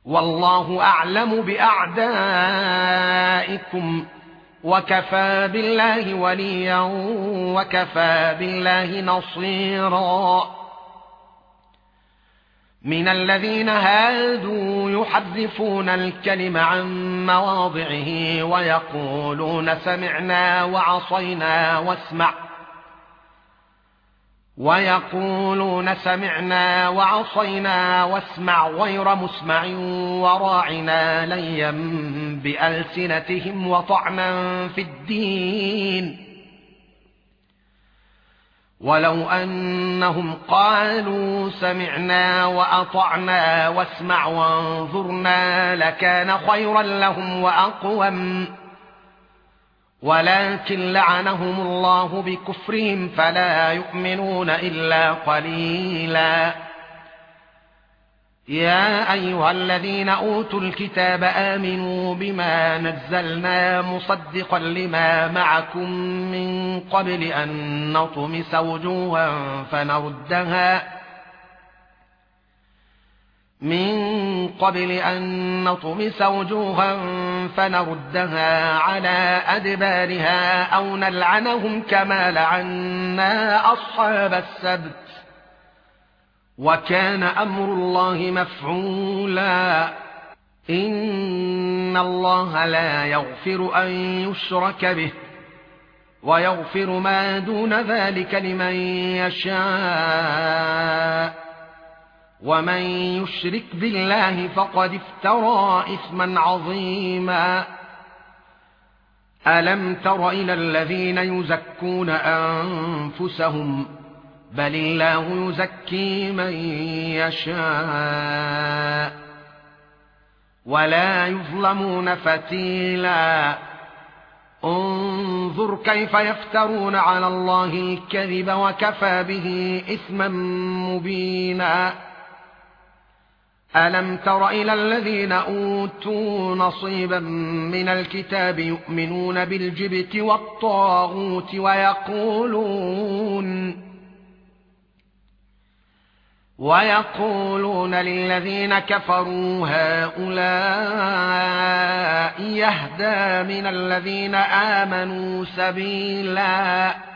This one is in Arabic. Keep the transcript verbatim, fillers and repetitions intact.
والله أعلم بأعدائكم وكفى بالله وليا وكفى بالله نصيرا. من الذين هادوا يحرفون الكلم عن مواضعه ويقولون سمعنا وعصينا واسمع ويقولون سمعنا وعصينا واسمع غير مسمع وراعنا ليا بألسنتهم وطعنا في الدين. ولو أنهم قالوا سمعنا وأطعنا واسمع وانظرنا لكان خيرا لهم وأقوم، ولكن لعنهم الله بكفرهم فلا يؤمنون إلا قليلا. يا أيها الذين أوتوا الكتاب آمنوا بما نزلنا مصدقا لما معكم من قبل أن نطمس وجوها فنردها من قبل أن نطمس وجوها فنردها على أدبارها أو نلعنهم كما لعنا أصحاب السبت وكان أمر الله مفعولا. إن الله لا يغفر أن يشرك به ويغفر ما دون ذلك لمن يشاء، ومن يشرك بالله فقد افترى إثما عظيما. ألم تر إلى الذين يزكون أنفسهم بل الله يزكي من يشاء ولا يظلمون فتيلا. انظر كيف يفترون على الله الكذب وكفى به إثما مبينا. ألم تر إلى الذين أوتوا نصيبا من الكتاب يؤمنون بالجبت والطاغوت ويقولون ويقولون للذين كفروا هؤلاء يهدى من الذين آمنوا سبيلا.